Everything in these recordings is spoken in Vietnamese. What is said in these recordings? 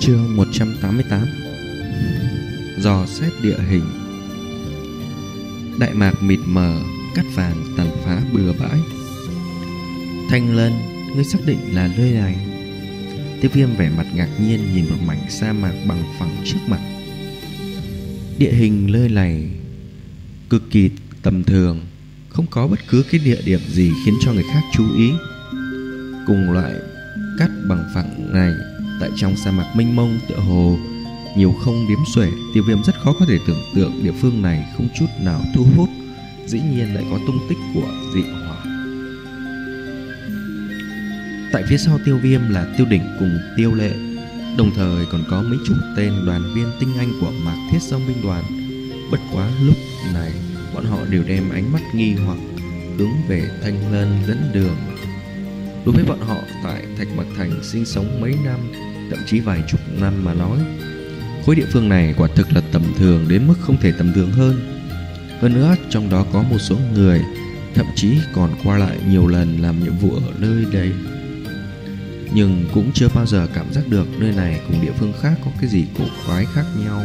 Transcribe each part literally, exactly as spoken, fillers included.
Chương một trăm tám mươi tám. Dò xét địa hình. Đại mạc mịt mờ, cát vàng tàn phá bừa bãi. Thanh Lân, ngươi xác định là nơi này? Tiêu Viêm vẻ mặt ngạc nhiên nhìn một mảnh sa mạc bằng phẳng trước mặt. Địa hình nơi này cực kỳ tầm thường, không có bất cứ cái địa điểm gì khiến cho người khác chú ý. Cùng loại cát bằng phẳng này tại trong sa mạc mênh mông tựa hồ nhiều không đếm xuể. Tiêu Viêm rất khó có thể tưởng tượng địa phương này không chút nào thu hút, dĩ nhiên lại có tung tích của dị hỏa. Tại phía sau Tiêu Viêm là Tiêu Đỉnh cùng Tiêu Lệ, đồng thời còn có mấy chục tên đoàn viên tinh anh của Mạc Thiết Dòng binh đoàn. Bất quá lúc này bọn họ đều đem ánh mắt nghi hoặc hướng về Thanh Lân dẫn đường. Đối với bọn họ tại Thạch Mạc Thành sinh sống mấy năm, thậm chí vài chục năm mà nói, khối địa phương này quả thực là tầm thường đến mức không thể tầm thường hơn. Hơn nữa trong đó có một số người thậm chí còn qua lại nhiều lần làm nhiệm vụ ở nơi đây, nhưng cũng chưa bao giờ cảm giác được nơi này cùng địa phương khác có cái gì cổ quái khác nhau.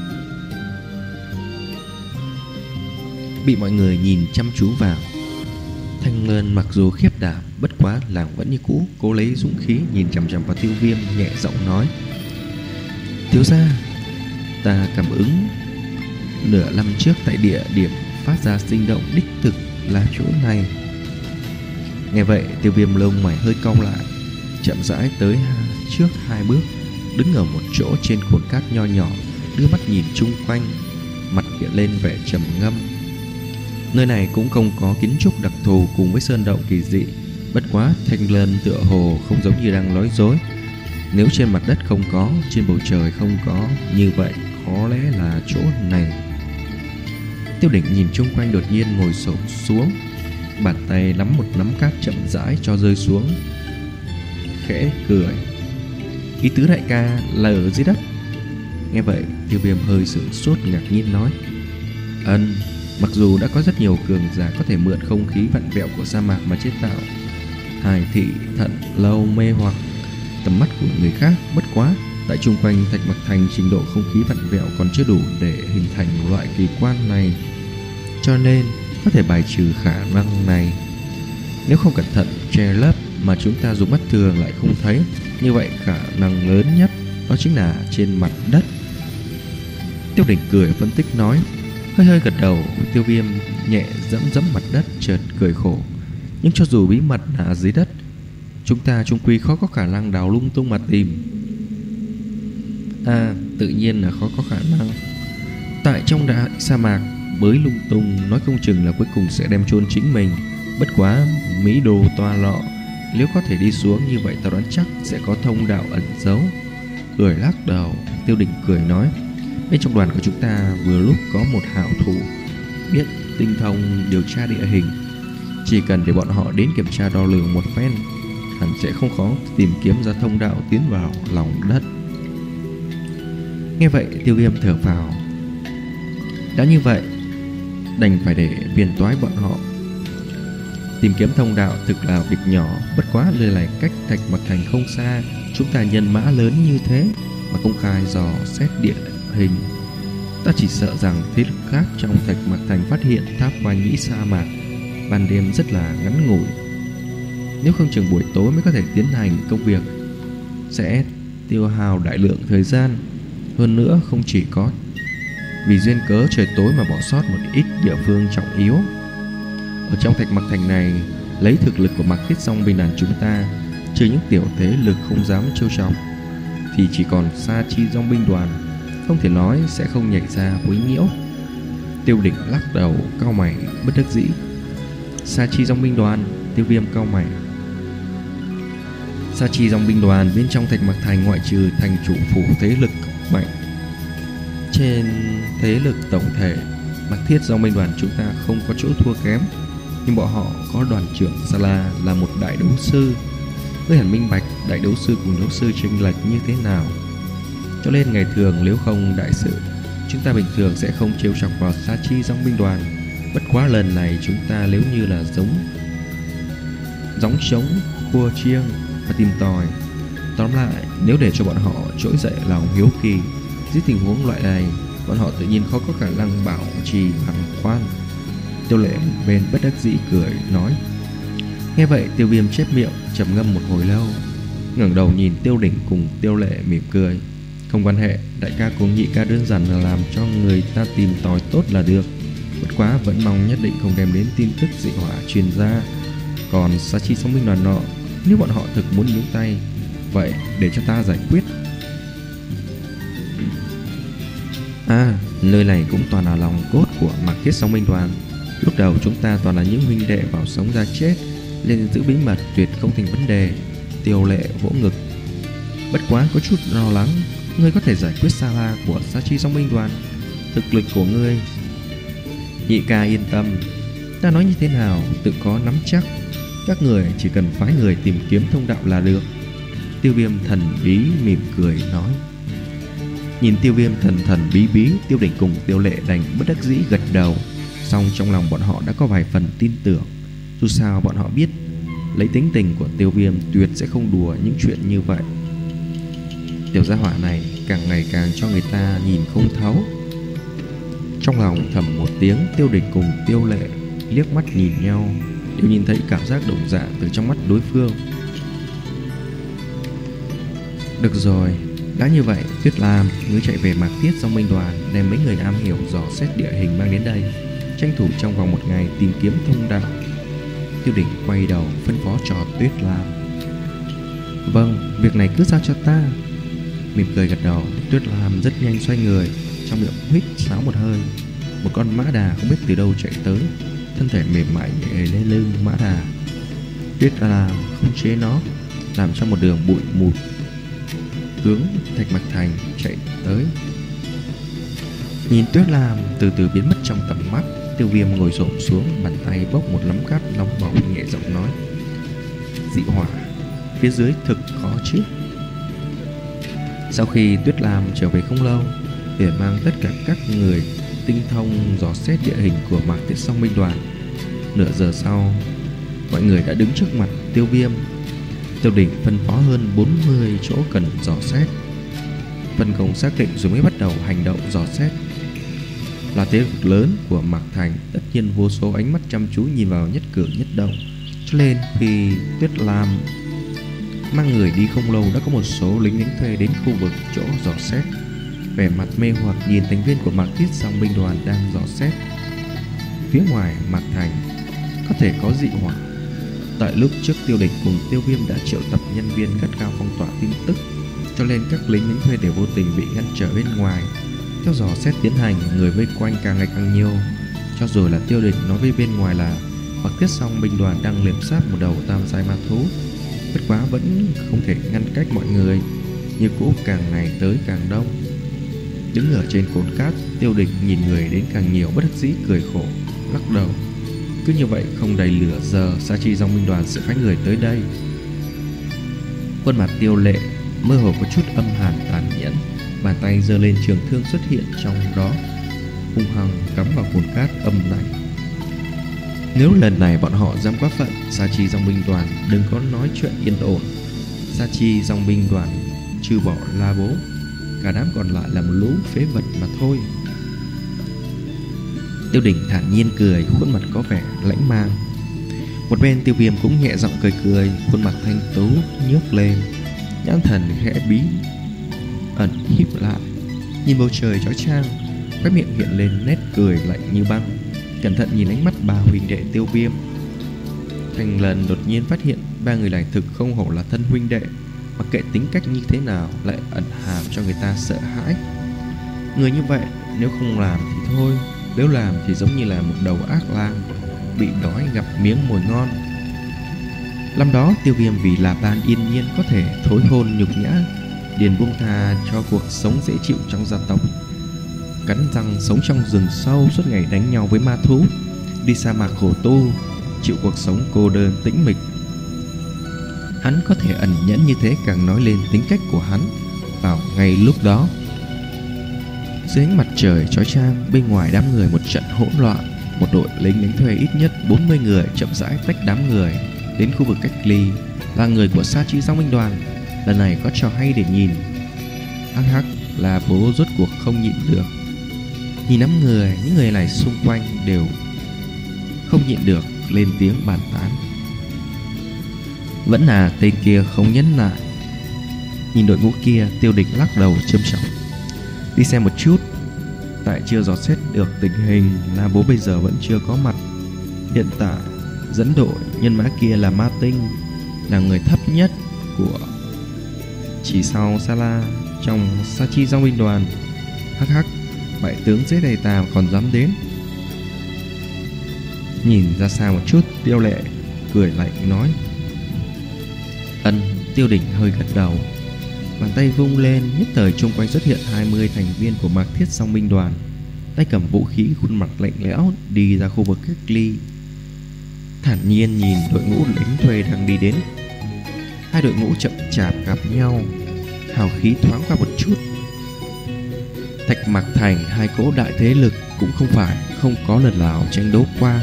Bị mọi người nhìn chăm chú vào, Thanh Lân mặc dù khiếp đảm, bất quá làng vẫn như cũ cố lấy dũng khí nhìn chằm chằm vào Tiêu Viêm, nhẹ giọng nói: thiếu gia, ta cảm ứng nửa năm trước tại địa điểm phát ra sinh động đích thực là chỗ này. Nghe vậy Tiêu Viêm lông mày hơi cau lại, chậm rãi tới trước hai bước, đứng ở một chỗ trên cồn cát nho nhỏ, đưa mắt nhìn chung quanh, mặt hiện lên vẻ trầm ngâm. Nơi này cũng không có kiến trúc đặc thù cùng với sơn động kỳ dị, bất quá Thanh Lân tựa hồ không giống như đang nói dối. Nếu trên mặt đất không có, trên bầu trời không có, như vậy có lẽ là chỗ này. Tiêu Đỉnh nhìn chung quanh đột nhiên ngồi xổm xuống, bàn tay nắm một nắm cát chậm rãi cho rơi xuống, khẽ cười: ý tứ đại ca là ở dưới đất. Nghe vậy Tiêu Viêm hơi sửng sốt ngạc nhiên nói: ân, mặc dù đã có rất nhiều cường giả có thể mượn không khí vặn vẹo của sa mạc mà chế tạo hài thị thận lâu mê hoặc tầm mắt của người khác, bất quá tại chung quanh Thạch Mạc Thành trình độ không khí vặn vẹo còn chưa đủ để hình thành loại kỳ quan này, cho nên có thể bài trừ khả năng này. Nếu không cẩn thận che lấp mà chúng ta dùng mắt thường lại không thấy, như vậy khả năng lớn nhất đó chính là trên mặt đất. Tiêu Đỉnh cười phân tích nói. Hơi hơi gật đầu, Tiêu Viêm nhẹ dẫm dẫm mặt đất, chợt cười khổ: nhưng cho dù bí mật là dưới đất, chúng ta chung quy khó có khả năng đào lung tung mà tìm. À, tự nhiên là khó có khả năng. Tại trong đại sa mạc bới lung tung, nói không chừng là cuối cùng sẽ đem chôn chính mình. Bất quá Mỹ đồ toa lọ, nếu có thể đi xuống như vậy, ta đoán chắc sẽ có thông đạo ẩn giấu. Cười lắc đầu, Tiêu Đỉnh cười nói: bên trong đoàn của chúng ta vừa lúc có một hảo thủ biết tinh thông điều tra địa hình, chỉ cần để bọn họ đến kiểm tra đo lường một phen, hẳn sẽ không khó tìm kiếm ra thông đạo tiến vào lòng đất. Nghe vậy Tiêu Viêm thở phào, đã như vậy đành phải để phiền toái bọn họ. Tìm kiếm thông đạo thực là việc nhỏ, bất quá nơi này cách Thạch Mạc Thành không xa, chúng ta nhân mã lớn như thế mà công khai dò xét địa hình, ta chỉ sợ rằng thế lực khác trong Thạch Mạc Thành phát hiện tháp Hoài Nhĩ sa mạc ban đêm rất là ngắn ngủi, nếu không chừng buổi tối mới có thể tiến hành công việc, sẽ tiêu hao đại lượng thời gian. Hơn nữa không chỉ có vì duyên cớ trời tối mà bỏ sót một ít địa phương trọng yếu. Ở trong Thạch Mạc Thành này, lấy thực lực của Mạc Thiết Dòng binh đoàn chúng ta, trừ những tiểu thế lực không dám trêu chọc, thì chỉ còn Sa Chi Dòng binh đoàn, không thể nói sẽ không nhảy ra quấy nhiễu. Tiêu Đỉnh lắc đầu cau mày bất đắc dĩ. Sa Chi Dòng binh đoàn? Tiêu Viêm cau mày. Sa Chi Dòng binh đoàn bên trong Thạch Mạc Thành ngoại trừ thành chủ phủ thế lực mạnh, trên thế lực tổng thể, Mạc Thiết Dòng binh đoàn chúng ta không có chỗ thua kém, nhưng bọn họ có đoàn trưởng Sa La là một đại đấu sư. Ngươi hẳn minh bạch đại đấu sư cùng đấu sư chênh lệch như thế nào, cho nên ngày thường nếu không đại sự, chúng ta bình thường sẽ không trêu chọc vào Sa Chi Dòng binh đoàn. Bất quá lần này chúng ta nếu như là giống gióng trống, cua chiêng và tìm tòi, tóm Tóm lại, nếu để cho bọn họ trỗi dậy lòng hiếu kỳ, dưới tình huống loại này, bọn họ tự nhiên khó có khả năng bảo trì bằng khoan. Tiêu Lệ bên bất đắc dĩ cười nói. Nghe vậy, Tiêu Viêm chép miệng, trầm ngâm một hồi lâu, ngẩng đầu nhìn Tiêu Đỉnh cùng Tiêu Lệ mỉm cười. Không quan hệ, đại ca cùng nhị ca đơn giản là làm cho người ta tìm tòi tốt là được. Bất quá vẫn mong nhất định không đem đến tin tức dị hỏa truyền ra. Còn Sa Chi Song Binh đoàn nọ, nếu bọn họ thực muốn nhúng tay, vậy để cho ta giải quyết. À, nơi này cũng toàn là lòng cốt của Mạc Thiết Song Binh đoàn. Lúc đầu chúng ta toàn là những huynh đệ vào sống ra chết, nên giữ bí mật tuyệt không thành vấn đề. Tiêu Lệ vỗ ngực. Bất quá có chút lo lắng, ngươi có thể giải quyết Sa La của Sa Chi Song Binh đoàn, thực lực của ngươi. Nhị ca yên tâm, ta nói như thế nào tự có nắm chắc. Các người chỉ cần phái người tìm kiếm thông đạo là được. Tiêu Viêm thần bí mỉm cười nói. Nhìn Tiêu Viêm thần thần bí bí, Tiêu Đỉnh cùng Tiêu Lệ đành bất đắc dĩ gật đầu. Song trong lòng bọn họ đã có vài phần tin tưởng. Dù sao bọn họ biết, lấy tính tình của Tiêu Viêm tuyệt sẽ không đùa những chuyện như vậy. Tiểu gia hỏa này càng ngày càng cho người ta nhìn không thấu. Trong lòng thầm một tiếng, Tiêu Đỉnh cùng Tiêu Lệ liếc mắt nhìn nhau, đều nhìn thấy cảm giác đồng dạng từ trong mắt đối phương. Được rồi, đã như vậy, Tuyết Lam, ngươi chạy về Mạc Thiết Song Binh đoàn, đem mấy người am hiểu dò xét địa hình mang đến đây, tranh thủ trong vòng một ngày tìm kiếm thông đạo. Tiêu Đỉnh quay đầu phân phó cho Tuyết Lam. Vâng, việc này cứ giao cho ta. Mỉm cười gật đầu, Tuyết Lam rất nhanh xoay người, trong miệng huýt sáo một hơi. Một con mã đà không biết từ đâu chạy tới, thân thể mềm mại nhẹ lên lưng mã đà. Tuyết Lam khống chế nó, làm cho một đường bụi mụt hướng Thạch Mạch Thành chạy tới. Nhìn Tuyết Lam từ từ biến mất trong tầm mắt, Tiêu Viêm ngồi xổm xuống, bàn tay bốc một nắm cát nóng bỏng, nhẹ giọng nói. Dị hỏa phía dưới thực khó chứ. Sau khi Tuyết Lam trở về không lâu, để mang tất cả các người tinh thông dò xét địa hình của Mạc Thiết Song Binh đoàn. Nửa giờ sau, mọi người đã đứng trước mặt Tiêu Viêm. Tiêu Đỉnh phân phó hơn bốn mươi chỗ cần dò xét, phân công xác định rồi mới bắt đầu hành động dò xét. Là thế lực lớn của Mạc Thành, tất nhiên vô số ánh mắt chăm chú nhìn vào nhất cử nhất động. Cho nên khi Tuyết Lam mang người đi không lâu, đã có một số lính đánh thuê đến khu vực chỗ dò xét, vẻ mặt mê hoặc nhìn thành viên của Mạc Thiết Song Binh đoàn đang dò xét. Phía ngoài Mạc Thành có thể có dị hỏa. Tại lúc trước, Tiêu Đỉnh cùng Tiêu Viêm đã triệu tập nhân viên gắt gao phong tỏa tin tức, cho nên các lính đánh thuê đều vô tình bị ngăn trở bên ngoài. Theo dò xét tiến hành, người vây quanh càng ngày càng nhiều. Cho dù là Tiêu Đỉnh nói với bên ngoài là Mạc Thiết Song Binh đoàn đang liệp sát một đầu tam giai ma thú, bất quá vẫn không thể ngăn cách mọi người. Như cũ càng ngày tới càng đông. Đứng ở trên cồn cát, Tiêu Đỉnh nhìn người đến càng nhiều, bất đắc dĩ cười khổ, lắc đầu. Cứ như vậy không đầy nửa giờ, Sa Chi Song Binh đoàn sẽ phái người tới đây. Khuôn mặt Tiêu Lệ mơ hồ có chút âm hàn tàn nhẫn, bàn tay giơ lên, trường thương xuất hiện trong đó, hung hăng cắm vào cồn cát âm lạnh. Nếu lần này bọn họ dám quá phận, Sa Chi Song Binh đoàn đừng có nói chuyện yên ổn. Sa Chi Song Binh đoàn trừ bỏ La Bố, cả đám còn lại là một lũ phế vật mà thôi. Tiêu Đỉnh thản nhiên cười, khuôn mặt có vẻ lãnh mang. Một bên Tiêu Viêm cũng nhẹ giọng cười cười, khuôn mặt thanh tú nhếch lên, nhãn thần khẽ bí ẩn híp lại, nhìn bầu trời chói chang, khóe miệng hiện lên nét cười lạnh như băng. Cẩn thận nhìn ánh mắt ba huynh đệ Tiêu Viêm, Thành Lần đột nhiên phát hiện ba người này thực không hổ là thân huynh đệ, mặc kệ tính cách như thế nào lại ẩn hàm cho người ta sợ hãi. Người như vậy nếu không làm thì thôi, nếu làm thì giống như là một đầu ác lang bị đói gặp miếng mồi ngon. Năm đó Tiêu Viêm vì là ban yên nhiên có thể thối hôn nhục nhã, liền buông tha cho cuộc sống dễ chịu trong gia tộc, cắn răng sống trong rừng sâu, suốt ngày đánh nhau với ma thú, đi sa mạc khổ tu, chịu cuộc sống cô đơn tĩnh mịch. Hắn có thể ẩn nhẫn như thế càng nói lên tính cách của hắn. Vào ngay lúc đó, dưới ánh mặt trời chói chang, bên ngoài đám người một trận hỗn loạn. Một đội lính đánh thuê ít nhất bốn mươi người chậm rãi tách đám người đến khu vực cách ly, là người của Sa Chi Song Binh đoàn. lần này có trò hay để nhìn. Hắc hắc, là bố rốt cuộc không nhịn được. Nhìn đám người, những người này xung quanh đều không nhịn được lên tiếng bàn tán. Vẫn là tên kia không nhẫn nại. Nhìn đội ngũ kia, Tiêu Đỉnh lắc đầu châm trọng. Đi xem một chút. Tại chưa dò xét được tình hình, là bố bây giờ vẫn chưa có mặt. Hiện tại dẫn đội nhân mã kia là Ma Tinh, là người thấp nhất của chỉ sau Sala trong Sa Chi Dòng binh đoàn. Hắc hắc, bại tướng dưới đầy tàm còn dám đến. Nhìn ra xa một chút, Tiêu Lệ cười lạnh nói. Ân. Tiêu Đỉnh hơi gật đầu. Bàn tay vung lên, nhất thời chung quanh xuất hiện hai mươi thành viên của Mạc Thiết Song binh đoàn, tay cầm vũ khí, khuôn mặt lạnh lẽo, đi ra khu vực cách ly, thản nhiên nhìn đội ngũ lính thuê đang đi đến. Hai đội ngũ chậm chạp gặp nhau, hào khí thoáng qua một chút. Thạch Mạc Thành, hai cỗ đại thế lực cũng không phải không có lần nào tranh đấu qua.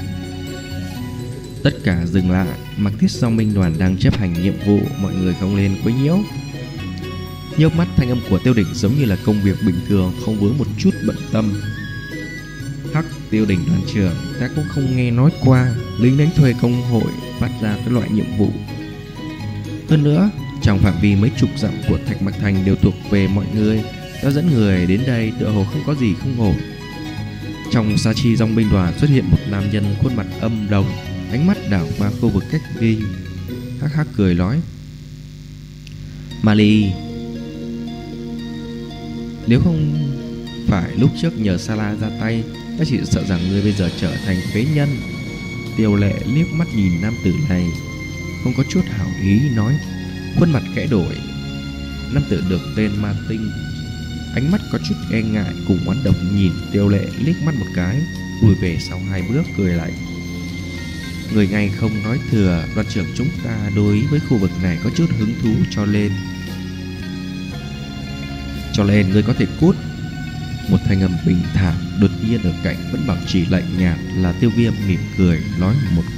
Tất cả dừng lại. Mạc Thiết Song binh đoàn đang chấp hành nhiệm vụ, mọi người không lên quấy nhiễu. Nhớp mắt, thanh âm của Tiêu Đỉnh giống như là công việc bình thường, không vướng một chút bận tâm. Hắc, Tiêu Đỉnh đoàn trưởng, ta cũng không nghe nói qua lính đánh thuê công hội phát ra cái loại nhiệm vụ. Hơn nữa, trong phạm vi mấy chục dặm của Thạch Mạc Thành đều thuộc về mọi người. Ta dẫn người đến đây tựa hồ không có gì không ổn. Trong Sa Chi Dòng binh đoàn xuất hiện một nam nhân khuôn mặt âm đồng, ánh mắt đảo qua khu vực cách ly. Hắc hắc cười nói. Mali, nếu không phải lúc trước nhờ Sala ra tay, ta chỉ sợ rằng ngươi bây giờ trở thành phế nhân. Tiêu Lệ liếc mắt nhìn nam tử này, không có chút hảo ý nói. Khuôn mặt khẽ đổi. Nam tử được tên Ma Tinh, ánh mắt có chút e ngại cùng oán độc nhìn Tiêu Lệ liếc mắt một cái, lùi về sau hai bước cười lạnh. Người ngay không nói thừa, đoàn trưởng chúng ta đối với khu vực này có chút hứng thú, cho nên Cho nên ngươi có thể cút. Một thanh âm bình thản đột nhiên ở cạnh vẫn bảo trì lạnh nhạt là Tiêu Viêm mỉm cười nói một